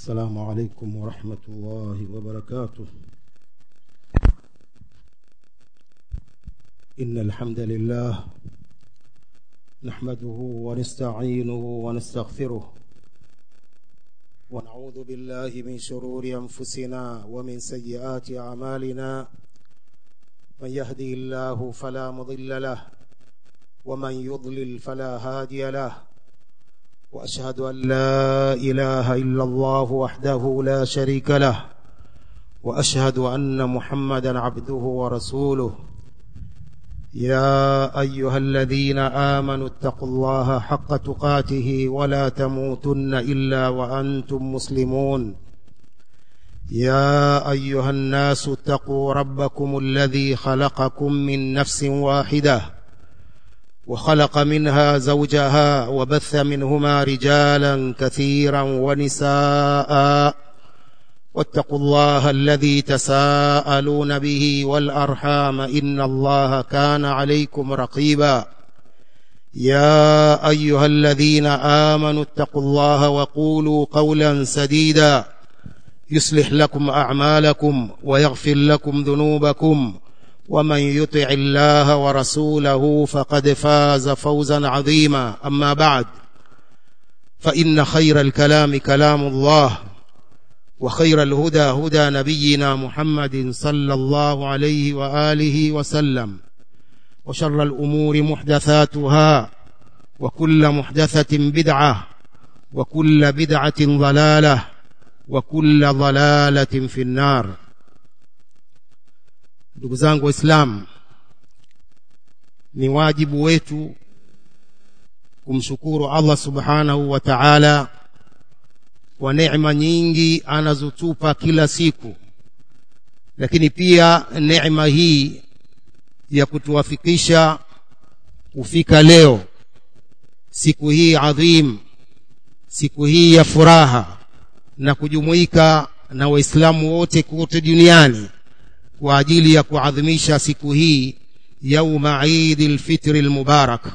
السلام عليكم ورحمة الله وبركاته. إن الحمد لله نحمده ونستعينه ونستغفره ونعوذ بالله من شرور أنفسنا ومن سيئات أعمالنا. من يهدي الله فلا مضل له ومن يضلل فلا هادي له، وأشهد أن لا إله إلا الله وحده لا شريك له، وأشهد أن محمدا عبده ورسوله. يا أيها الذين آمنوا اتقوا الله حق تقاته ولا تموتن إلا وأنتم مسلمون. يا أيها الناس اتقوا ربكم الذي خلقكم من نفس واحدة وخلق منها زوجها وبث منهما رجالا كثيرا ونساء، واتقوا الله الذي تساءلون به والأرحام إن الله كان عليكم رقيبا. يا أيها الذين آمنوا اتقوا الله وقولوا قولا سديدا يصلح لكم أعمالكم ويغفر لكم ذنوبكم، ومن يطع الله ورسوله فقد فاز فوزا عظيما. أما بعد، فإن خير الكلام كلام الله، وخير الهدى هدى نبينا محمد صلى الله عليه وآله وسلم، وشر الأمور محدثاتها، وكل محدثة بدعة، وكل بدعة ضلالة، وكل ضلالة في النار. Ndugu zangu Waislamu, ni wajibu wetu kumshukuru Allah subhanahu wa ta'ala kwa neema nyingi anazotupa kila siku, lakini pia neema hii ya kutuwafikisha kufika leo, siku hii adhim, siku hii ya furaha, na kujumuika na Waislamu wote kote duniani kwa ajili ya kuadhimisha siku hii yauma Eid al-Fitr al-Mubarak.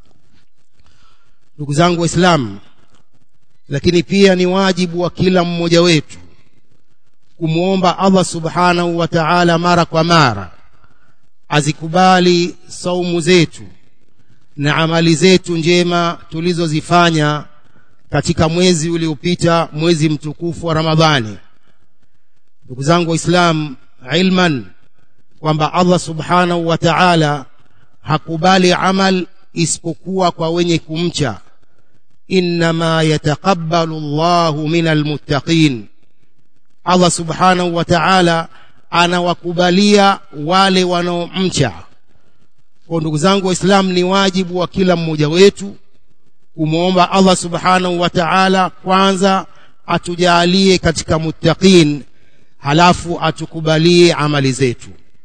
Ndugu zangu Waislamu, lakini pia ni wajibu wa kila mmoja wetu kumuomba Allah subhanahu wa ta'ala mara kwa mara azikubali saumu zetu na amali zetu njema tulizozifanya katika mwezi uliopita, mwezi mtukufu wa Ramadhani. Ndugu zangu Waislamu, ilman kwamba Allah subhanahu wa ta'ala hakubali amal isipokuwa kwa wenye kumcha. Innama yataqabbalu Allahu minal muttaqin. Allah subhanahu wa ta'ala anawakubalia wale wanaomcha. Kwa ndugu zangu Waislamu, ni wajibu wa kila mmoja wetu kumuomba Allah subhanahu wa ta'ala kwanza atujalie katika muttaqin, halafu atukubalie amali zetu.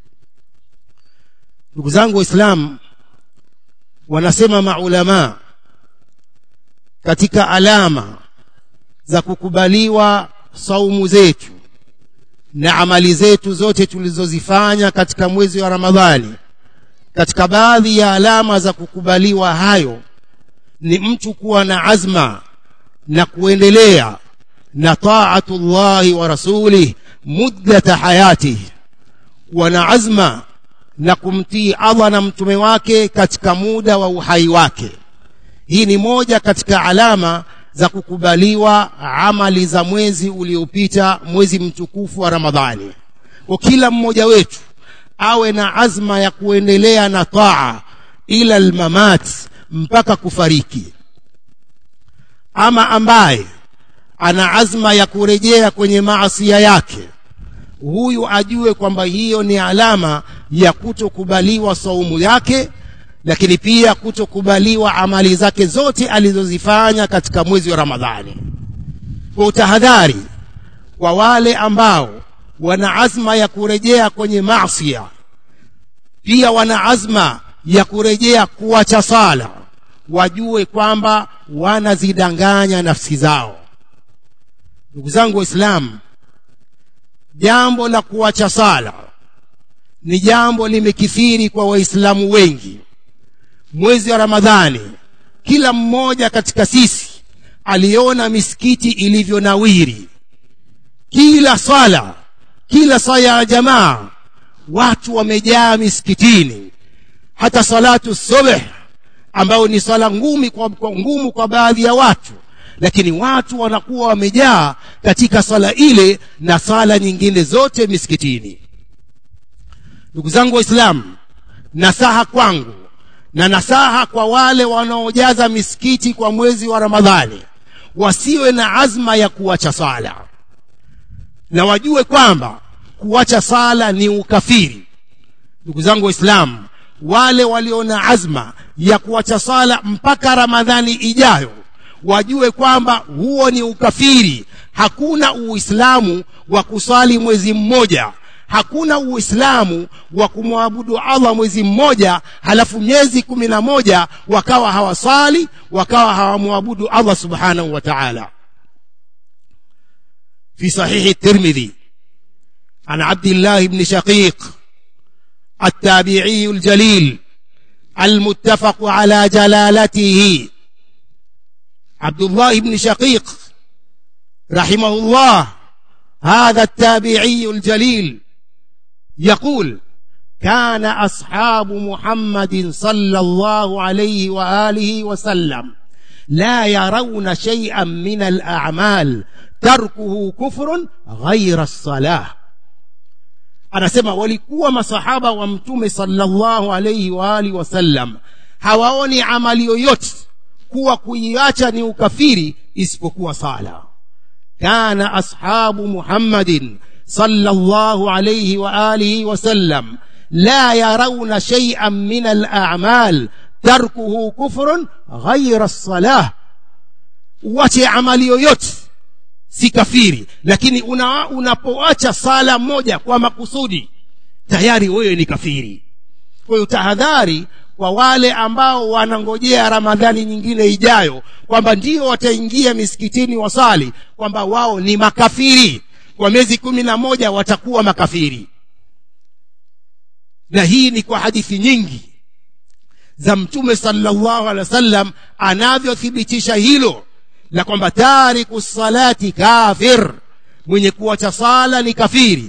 Ndugu zangu Waislamu, wanasema maulama katika alama za kukubaliwa saumu zetu na amali zetu zote tulizozifanya katika mwezi wa Ramadhani, katika baadhi ya alama za kukubaliwa hayo ni mtu kuwa na azma na kuendelea na taatullahi wa rasulih muddata hayatihi, kuwa na azma na kumtii Allah na mtume wake katika muda wa uhai wake. Hii ni moja katika alama za kukubaliwa amali za mwezi uliopita, mwezi mtukufu wa Ramadhani. Kwa kila mmoja wetu awe na azma ya kuendelea na taa ila almamat, mpaka kufariki. Ama ambaye ana azma ya kurejea kwenye maasi yake, huyu ajue kwamba hiyo ni alama ya kutokubaliwa saumu yake, lakini pia kutokubaliwa amali zake zote alizozifanya katika mwezi wa Ramadhani. Kwa tahadhari kwa wale ambao wana azma ya kurejea kwenye maasi, pia wana azma ya kurejea kuacha sala, wajue kwamba wanazidanganya nafsi zao. Ndugu zangu Waislamu, jambo la kuacha sala ni jambo limekithiri kwa Waislamu wengi. Mwezi wa Ramadhani, kila mmoja katika sisi aliona misikiti ilivyonawiri, kila sala ya jamaa watu wamejaa misikitini, hata salatu subh ambao ni sala ngumu kwa baadhi ya watu, lakini watu wanakuwa wamejaa katika sala ile na sala nyingine zote misikitini. Ndugu zangu Waislamu, nasaha kwangu na nasaha kwa wale wanaojaza misikiti kwa mwezi wa Ramadhani, wasiwe na azma ya kuacha sala, na wajue kwamba kuacha sala ni ukafiri. Ndugu zangu Waislamu, wale waliona azma ya kuacha sala mpaka Ramadhani ijayo, wajue kwamba huo ni ukafiri. Hakuna Uislamu wa kusali mwezi mmoja, hakuna Uislamu wa kumwabudu Allah mwezi mmoja halafu miezi 11 wakawa hawasali, wakawa hawamwabudu Allah subhanahu wa ta'ala. في صحيح الترمذي عن عبد الله بن شقيق التابعي الجليل المتفق على جلالته، عبد الله بن شقيق رحمه الله هذا التابعي الجليل يقول: كان أصحاب محمد صلى الله عليه وآله وسلم لا يرون شيئا من الأعمال تركه كفر غير الصلاة. anasema walikuwa masahaba wa mtume sallallahu alayhi wa alihi wasallam hawaoni amali yoyote kuwa kuiacha ni ukafiri isipokuwa sala. kana ashabu Muhammadin sallallahu alayhi wa alihi wasallam la yarawna shay'an min al-a'mal tarkuhu kufrun ghayra as-salah. Uache amali yoyote si kafiri, lakini unapoacha sala moja kwa makusudi tayari wewe ni kafiri. Kwa hiyo tahadhari kwa wale ambao wanangojea Ramadhani nyingine ijayo kwamba ndio wataingia misikitini wasali, kwamba wao ni makafiri, kwa miezi 11 watakuwa makafiri. Na hii ni kwa hadithi nyingi za mtume sallallahu alaihi wasallam anavyothibitisha hilo la kwamba tariku salati kafir, mwenye kuacha sala ni kafiri.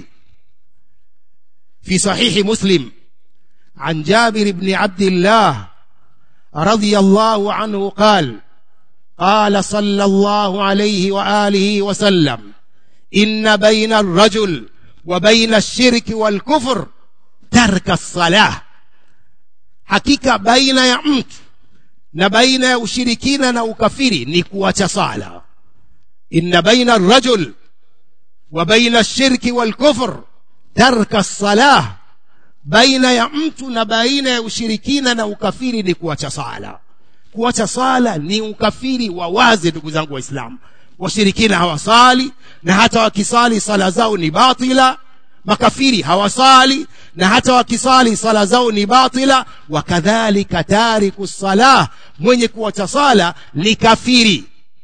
في صحيح مسلم عن جابر بن عبد الله رضي الله عنه قال: قال صلى الله عليه وآله وسلم: إن بين الرجل وبين الشرك والكفر ترك الصلاة. hakika baina ya mtu na baina ya ushirikina na ukafiri ni kuacha sala. inna baina ar-rajul wa baina ash-shirki wal-kufr tarka as-salah, baina ya mtu na baina ya ushirikina na ukafiri ni kuacha sala. Kuacha sala ni ukafiri wa wazi. Ndugu zangu Waislamu, washirikina hawasali, na hata wakisali sala zao ni batila. Makafiri hawasali, na hata wakisali sala zao ni batila. Wakadhalika tariku salah, mwenye kuacha sala ni kafiri.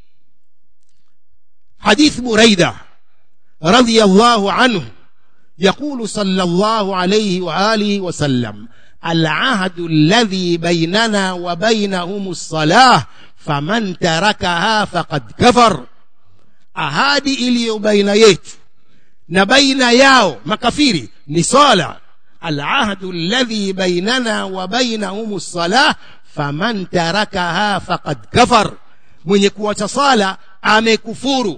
حديث بريدة رضي الله عنه يقول صلى الله عليه وآله وسلم: العهد الذي بيننا وبينهم الصلاة فمن تركها فقد كفر. ahadi iliyo baina yetu na baina yao makafiri ni sala. العهد الذي بيننا وبينهم الصلاة فمن تركها فقد كفر, mwenye kuacha sala amekufuru.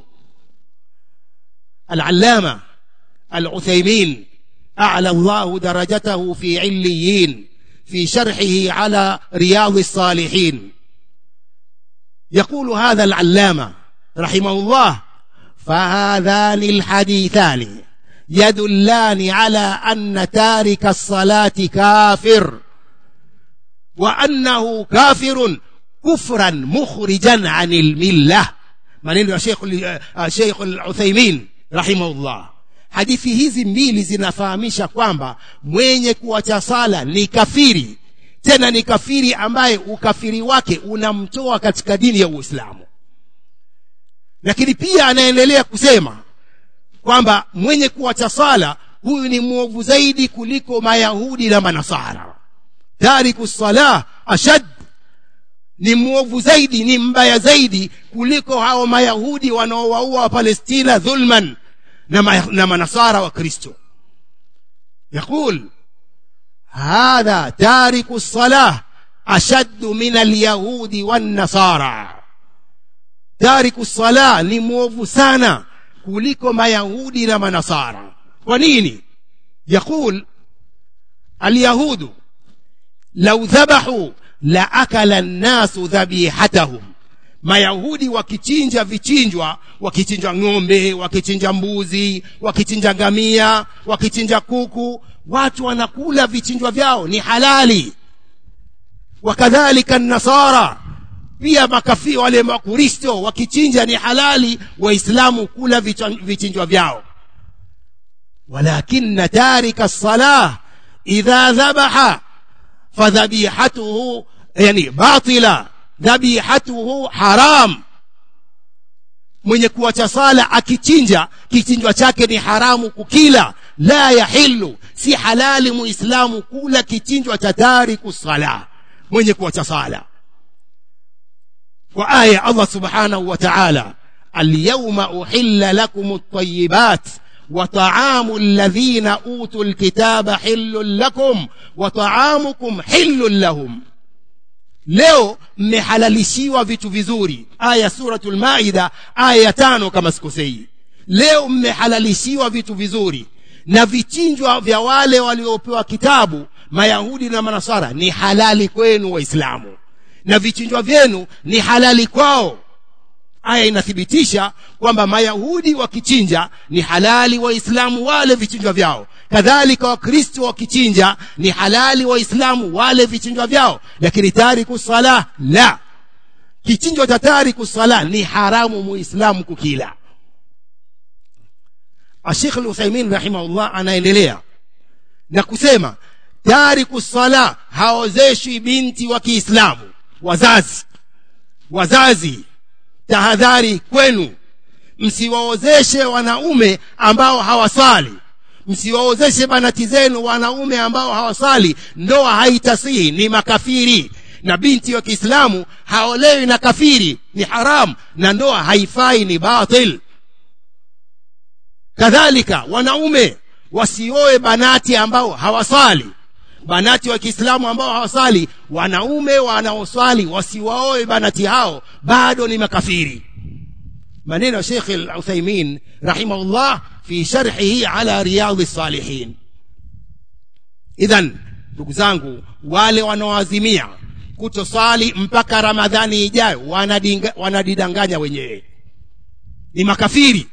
العلامة العثيمين أعلى الله درجته في عليين في شرحه على رياض الصالحين يقول هذا العلامة رحمه الله: فهذان الحديثان يدلان على أن تارك الصلاة كافر, وأنه كافر كفرا مخرجا عن الملة. maneno ya Sheikh Al-Uthaymeen rahimahullah. Hadithi hizi mbili zinafahamisha kwamba mwenye kuacha sala ni kafiri, tena ni kafiri ambaye ukafiri wake unamtoa katika dini ya Uislamu. Lakini pia anaendelea kusema kwamba mwenye kuacha sala huyu ni mwovu zaidi kuliko Mayahudi na Manasara. Tariku salah ashad, ni mwovu zaidi, ni mbaya zaidi kuliko hao Mayahudi wanaowaua wa Palestina dhulman, na manasara wa Kristo. يقول هذا تارك الصلاة أشد من اليهود والنصارى. تارك الصلاة ni mwovu sana kuliko mayahudi na manasara. Kwa nini? يقول اليهود لو ذبحوا لأكل الناس ذبيحتهم. Mayahudi wakichinja vichinjwa, wakichinja ng'ombe, wakichinja mbuzi, wakichinja ngamia, wakichinja kuku, watu wanakula vichinjwa vyao, ni halali. Wakadhalika an-nasara, pia makafiri wale makristo wakichinja ni halali waislamu kula vichinjwa vyao. Walakin tarika as-salah idha dhabaha fadhabihatuhu yani batila, dhabihatuhu haram. Mwenye kuacha sala akichinja, kichinjwa chake ni haramu kukila. La yahillu, si halali muislamu kula kichinjwa cha tariku sala, mwenye kuacha sala. Kwa aya Allah subhanahu wa ta'ala, al-yawma uhilla lakum at-tayyibat wa ta'amu alladhina utul kitaba hillun lakum wa ta'amukum hillun lahum. Leo mmehalalishiwa vitu vizuri. Aya suratul Maida aya 5 kama sikosei. Leo mmehalalishiwa vitu vizuri, na vichinjwa vya wale waliopewa kitabu Mayahudi na Manasara ni halali kwenu Waislamu, na vichinjwa vyenu ni halali kwao. Aya inathibitisha kwamba Mayahudi wakichinja ni halali, Waislamu wale vichinjwa vyao. Kadhalika Wakristo wakichinja ni halali, Waislamu wale vichinjwa vyao. Lakini tariku salah la, kichinjwa cha tariku salah ni haramu muislamu kukila. Sheikh Al-Uthaymeen rahimahullah anaendelea na kusema tariku salah haozeshwi binti wa Kiislamu. Wazazi tahadhari kwenu, msiwaozeshe wanaume ambao hawasali. Msiwaozeshe banati zenu wanaume ambao hawasali. Ndoa haitasihi, ni makafiri. Na binti wa Kiislamu haolewi na kafiri, ni haram, na ndoa haifai, ni batil. Kadhalika wanaume wasioe banati ambao hawasali. Banati wa Kiislamu ambao hawasali, wanaume wanaosali wasiwaoe banati hao, bado ni makafiri. Maneno Sheikh Al-Uthaymeen rahimahullah fi sharhihi ala Riyadh as-Salihin. Idhan ndugu zangu, wale wanaoazimia kutosali mpaka Ramadhani ijayo wanadidanganya wenyewe, ni makafiri.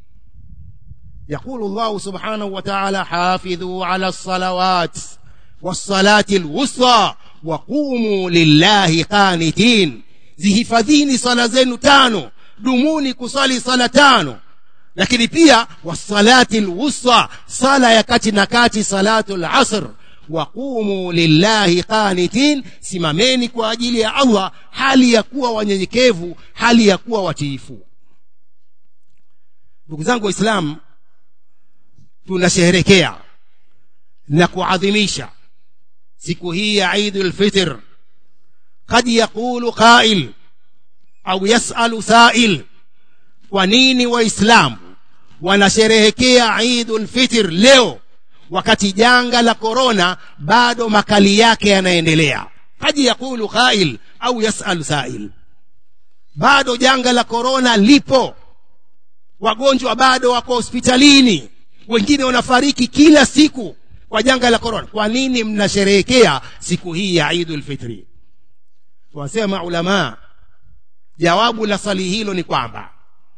يقول الله سبحانه وتعالى حافظوا على الصلوات والصلاة الوسطى وقوموا لله قانتين. zihifadhini sala zenu 5, dumuni kusali sala 5. Lakini pia wasalati alwusta, sala ya kati na kati, salatu al-asr. Waqumu lillahi qanitin, simameni kwa ajili ya Allah hali ya kuwa wanyenyekevu, hali ya kuwa watiifu. Ndugu zangu Waislamu, tunasherehekea na kuadhimisha siku hii ya Eid al-Fitr. Qad yaqulu qa'il au yas'alu sa'il, kwa nini Waislamu wanasherehekea Eid al-Fitr leo wakati janga la corona bado makali yake yanaendelea? Qad yaqulu qa'il au yas'alu sa'il, bado janga la corona lipo, wagonjwa bado wako hospitalini, wengine wanafariki kila siku kwa janga la corona. Kwa nini mnasherehekea siku hii ya Eid al-Fitr? Wasema ulama, jawabu la swali hilo ni kwamba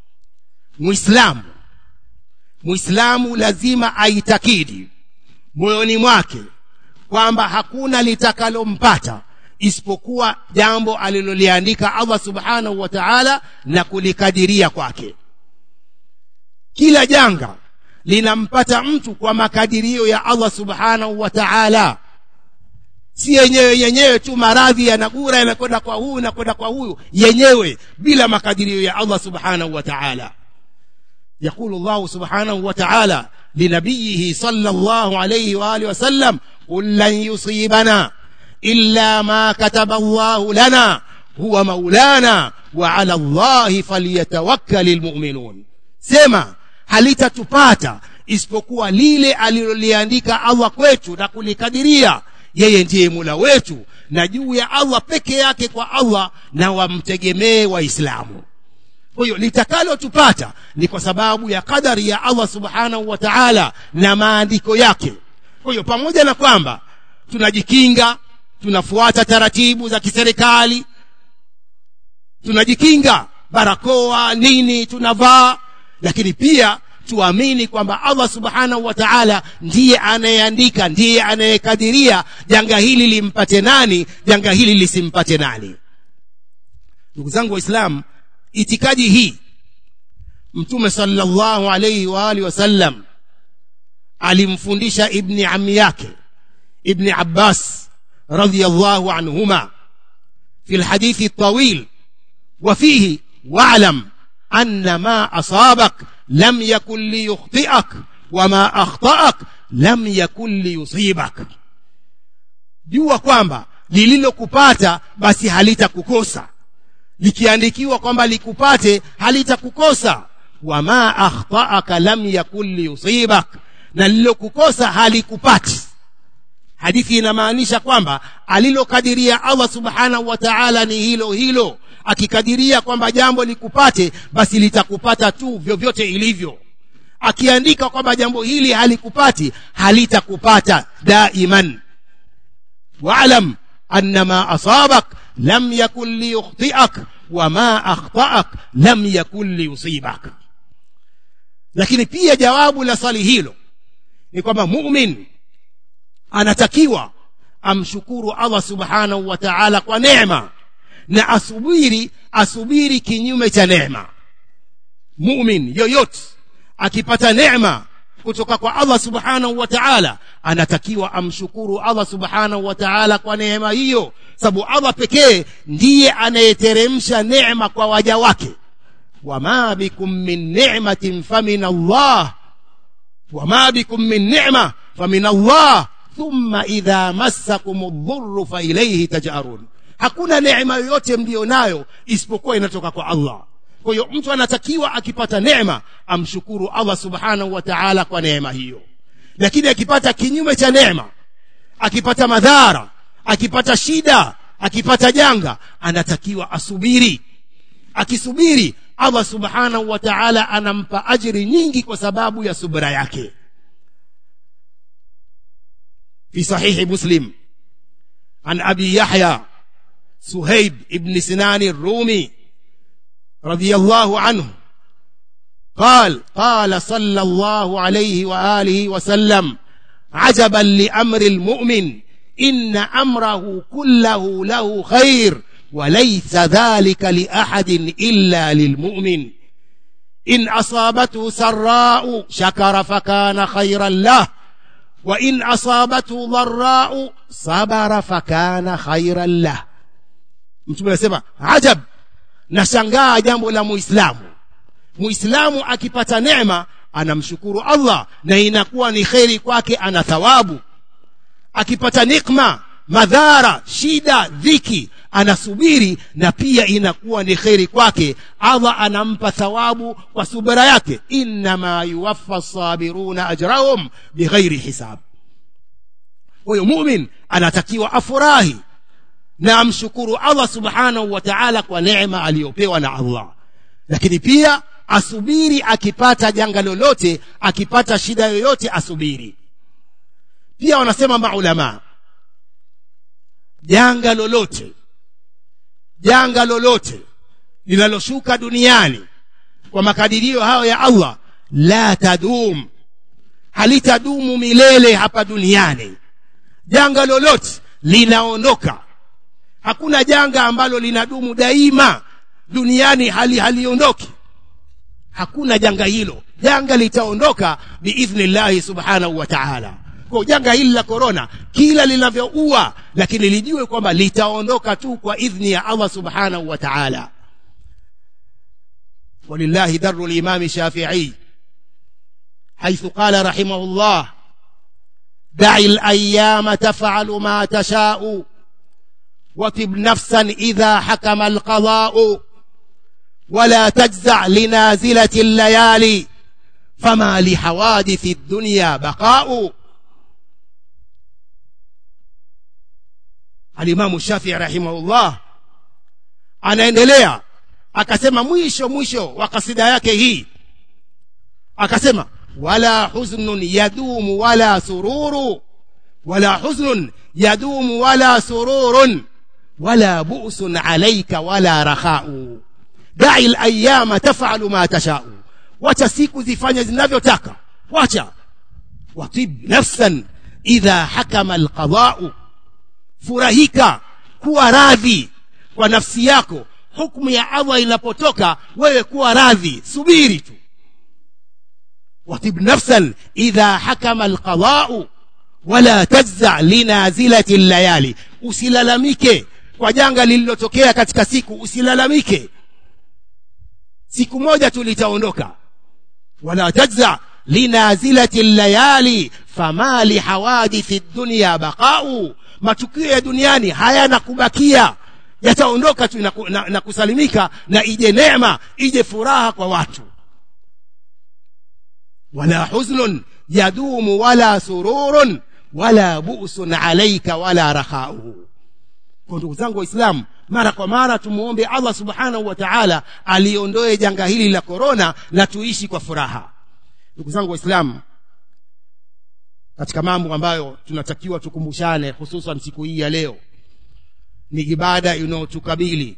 Muislamu lazima aitakidi moyoni mwake kwamba hakuna litakalompata isipokuwa jambo aliloliandika Allah subhanahu wa ta'ala na kulikadiria kwake. Kila janga linampata mtu kwa makadirio ya Allah subhanahu wa ta'ala. Si yenyewe tu maradhi yanagura yanakwenda kwa huyu na kwenda kwa huyu yenyewe, bila makadirio ya Allah subhanahu wa ta'ala. يقول الله سبحانه وتعالى لنبيه صلى الله عليه وآله وسلم قل لن يصيبنا إلا ما كتب الله لنا هو مولانا وعلى الله فليتوكل المؤمنون. Sema halitatupata isipokuwa lile aliloliandika Allah kwetu na kulikadiria. Yeye ndiye Mola wetu, na juu ya Allah peke yake kwa Allah na wamtegemee Waislamu. Kwa hiyo litakalo tupata ni kwa sababu ya kadari ya Allah subhanahu wa ta'ala na maandiko yake. Kwa hiyo pamoja na kwamba tunajikinga, tunafuata taratibu za kiserikali, tunajikinga, barakoa nini tunavaa, lakini pia tuamini kwamba Allah subhanahu wa ta'ala ndiye anayeandika, ndiye anayekadiria janga hili limpate nani, janga hili lisimpate nani. Ndugu zangu Waislamu, itikadi hii Mtume sallallahu alayhi wa alihi wasallam alimfundisha ibn ammi yake Ibn Abbas radhiyallahu anhuma fi alhadith at-tawil, wa fihi wa'lam anna ma asabak lam yakun liyukhti'ak wa ma akhta'ak lam yakun liyusibak. Jua kwamba lililokupata basi halitakukosa, likiandikiwa kwamba likupate halitakukosa. Wa ma akhta'aka lam yakun liyusibak, na lilokukosa halikupati. Hadithi inamaanisha kwamba alilokadiria Allah subhanahu wa ta'ala ni hilo hilo. Akikadiria kwamba jambo likupate basi litakupata tu vyovyote ilivyo. Akiandika kwamba jambo hili halikupati halitakupata daiman. Wa'lam anna ma asabak lam yakun liyukhti'ak wa ma akhta'ak lam yakun liyusibak. Lakini pia jawabu la swali hilo ni kwamba mu'min anatakiwa amshukuru Allah subhanahu wa ta'ala kwa neema, na asubiri kinyume cha neema. Mu'min yoyote akipata neema kutoka kwa Allah subhanahu wa ta'ala anatakiwa amshukuru Allah subhanahu wa ta'ala kwa neema hiyo, sababu Allah pekee ndiye anayeteremsha neema kwa waja wake. Wama bikum min ni'matin famin Allah, wama bikum min ni'ma famin Allah, thumma idha massakumudh-dhurru fa ilayhi taj'arun. Hakuna neema yoyote mlionayo isipokuwa inatoka kwa Allah. Kwa hiyo mtu anatakiwa akipata neema amshukuru Allah subhanahu wa ta'ala kwa neema hiyo. Lakini akipata kinyume cha neema, akipata madhara, akipata shida, akipata janga, anatakiwa asubiri. Akisubiri Allah subhanahu wa ta'ala anampa ajiri nyingi kwa sababu ya subra yake. في صحيح مسلم عن أبي يحيى سهيب ابن سنان الرومي رضي الله عنه قال صلى الله عليه وآله وسلم: عجبا لأمر المؤمن إن أمره كله له خير وليس ذلك لأحد إلا للمؤمن إن أصابته سراء شكر فكان خيرا له وإن أصابته ضراء صبر فكان خيرا له. Mtume anasema ajab, nashangaa jambo la Muislamu. Muislamu akipata neema anamshukuru Allah na inakuwa ni khairi kwake, ana thawabu. Akipata nikma, madhara, shida, dhiki, anasubiri na pia inakuwa ni khairi kwake, Allah anampa thawabu kwa subra yake. Inma yuwaffa as-sabiruna ajrahum bighairi hisab. Huyo muumini anatakiwa afurahi na amshukuru Allah subhanahu wa ta'ala kwa neema aliyopewa na Allah, lakini pia asubiri akipata janga lolote, akipata shida yoyote asubiri. Pia wanasema maulama, janga lolote linaloshuka duniani kwa makadirio hayo ya Allah la tadum, halitadumu milele hapa duniani. Janga lolote linaondoka. Hakuna janga ambalo linadumu daima duniani haliondoki. Hakuna janga hilo. Janga litaondoka biidhnillah subhanahu wa ta'ala. Kwa janga hili la corona kila linavyoua, lakini lijue kwamba litaondoka tu kwa idhni ya Allah subhanahu wa ta'ala. Walillahi darru al-imam Shafi'i haythu qala rahimahullah: da'i al-ayyama taf'alu ma tasha'u watib nafsan idha hakama al-qada'u wala tajza' linazilati al-layali fama lihawadithi dunya baqa'u. Al-Imam Shafi'i rahimahullah anaendelea akasema mwisho wa kasida yake hii akasema wala huznun yadumu wala sururu, wala huznun yadumu wala sururun, wala bu'sun alayka wala rakha'u, da'i al-ayyama taf'alu ma tasha'u, wacha siku zifanye zinavyotaka, wacha. Watib nafsan idha hakama al-qada'u, furahika, kuwa radhi kwa nafsi yako hukumu ya Allah inapotoka, wewe kuwa radhi, subiri tu. Watib nafsan idha hakama al-qada'u wala tajza linazilati al-layali, usilalamike kwa janga lililotokea katika siku, usilalamike, siku moja tu litaondoka. Wala tajza linazilati al-layali fama li hawadithi dunya baqa'u, matukio ya duniani hayana kubakia, yataondoka tu na kusalimika, na ije neema, ije furaha kwa watu. Wala huznun yadumu wala sururun, wala bu'sun alayka wala rakha'u. Kwa ndugu zangu Waislamu, mara kwa mara tumuombe Allah subhanahu wa ta'ala aliondoe janga hili la corona na tuishi kwa furaha. Ndugu zangu Waislamu, katika mambo ambayo tunatakiwa tukumbushane hususan siku hii ya leo ni ibada inayotukabili,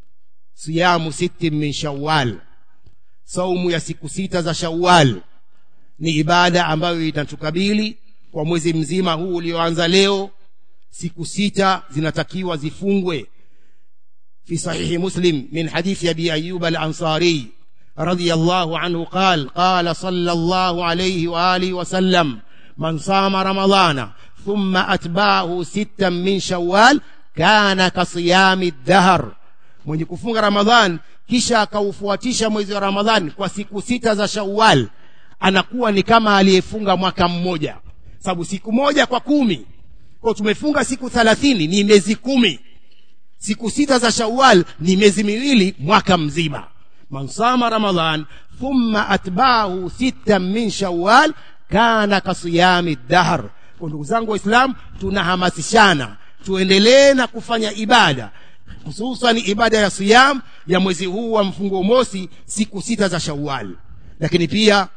siyamu 6 min Shawwal, saumu ya siku 6 za Shawwal. Ni ibada ambayo itatukabili kwa mwezi mzima huu ulioanza leo. Siku 6 zinatakiwa zifungwe. Fi sahihi Muslim min hadithi Abi Ayyub al-Ansari radiyallahu anhu qala sallallahu alayhi wa alihi wa sallam man sama ramadhana thumma atba'ahu 6 min Shawwal kana kasiyami ad-dahr, mwenye kufunga Ramadhan kisha akaufuatisha mwezi wa Ramadhan kwa siku 6 za Shawwal anakuwa ni kama aliyefunga mwaka mmoja, sababu siku moja kwa 10, kwa tumefunga siku 30 ni miezi 10, siku 6 za Shawwal ni miezi miwili, mwaka mzima. Man sama Ramadhan thumma atba'ahu 6 min Shawwal kana kasiyami ad-dahr. Kwa ndugu zangu Waislamu, tunahamasishana tuendelee na kufanya ibada, hususan ibada ya siyam ya mwezi huu wa mfungo mosi, siku 6 za Shawwal. Lakini pia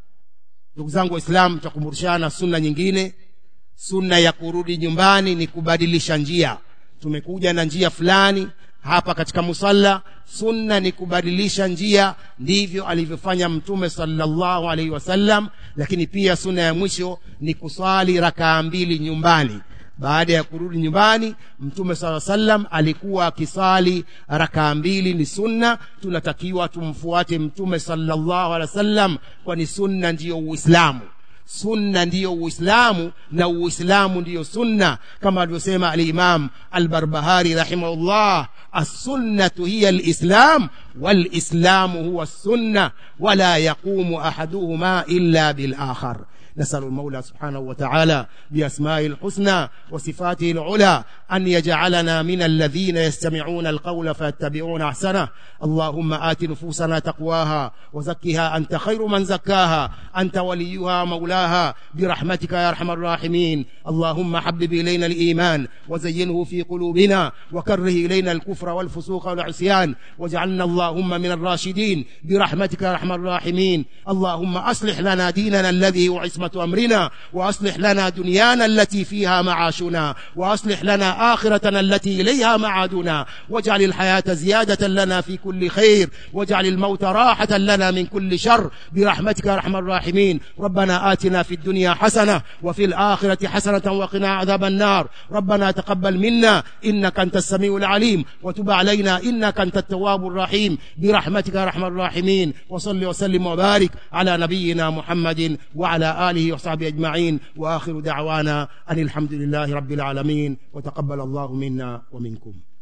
ndugu zangu Waislamu, tutakumbushana sunna nyingine. Sunna ya kurudi nyumbani ni kubadilisha njia. Tumekuja na njia fulani hapa katika musalla, sunna ni kubadilisha njia, ndivyo alivyofanya Mtume sallallahu alaihi wasallam. Lakini pia sunna ya mwisho ni kusali rakaa 2 nyumbani. Baada ya kurudi nyumbani, Mtume sallallahu alaihi wasallam alikuwa akisali rakaa 2, ni sunna. Tunatakiwa tumfuate Mtume sallallahu alaihi wasallam, kwani sunna ndiyo Uislamu. Sunna ndiyo Uislamu na Uislamu ndiyo sunna, kama alivyosema al-Imam al-Barbahari rahimahullah, as-sunnatu hiya al-islam wal-islamu huwa as-sunna wala yaqumu ahaduhuma illa bil-akhar. نسأل المولى سبحانه وتعالى بأسمائه الحسنى وصفاته العلى أن يجعلنا من الذين يستمعون القول فيتبعون أحسنه. اللهم آت نفوسنا تقواها وزكها أنت خير من زكاها، أنت وليها مولاها برحمتك يا أرحم الراحمين. اللهم حبب إلينا الإيمان وزينه في قلوبنا وكره إلينا الكفر والفسوق والعصيان واجعلنا اللهم من الراشدين برحمتك يا أرحم الراحمين. اللهم أصلح لنا ديننا الذي هو عصمة أمرنا، وأصلح لنا دنيانا التي فيها معاشنا، وأصلح لنا آخرتنا التي إليها معادنا، واجعل الحياة زيادة لنا في كل خير، واجعل الموت راحة لنا من كل شر برحمتك يا أرحم الراحمين. ربنا آتنا في الدنيا حسنة وفي الآخرة حسنة وقنا عذاب النار. ربنا تقبل منا إنك أنت السميع العليم، وتب علينا إنك أنت التواب الرحيم برحمتك يا أرحم الراحمين. وصل وسلم وبارك على نبينا محمد وعلى آله وصحبه أجمعين، وآخر دعوانا أن الحمد لله رب العالمين، وتقبل الله منا ومنكم.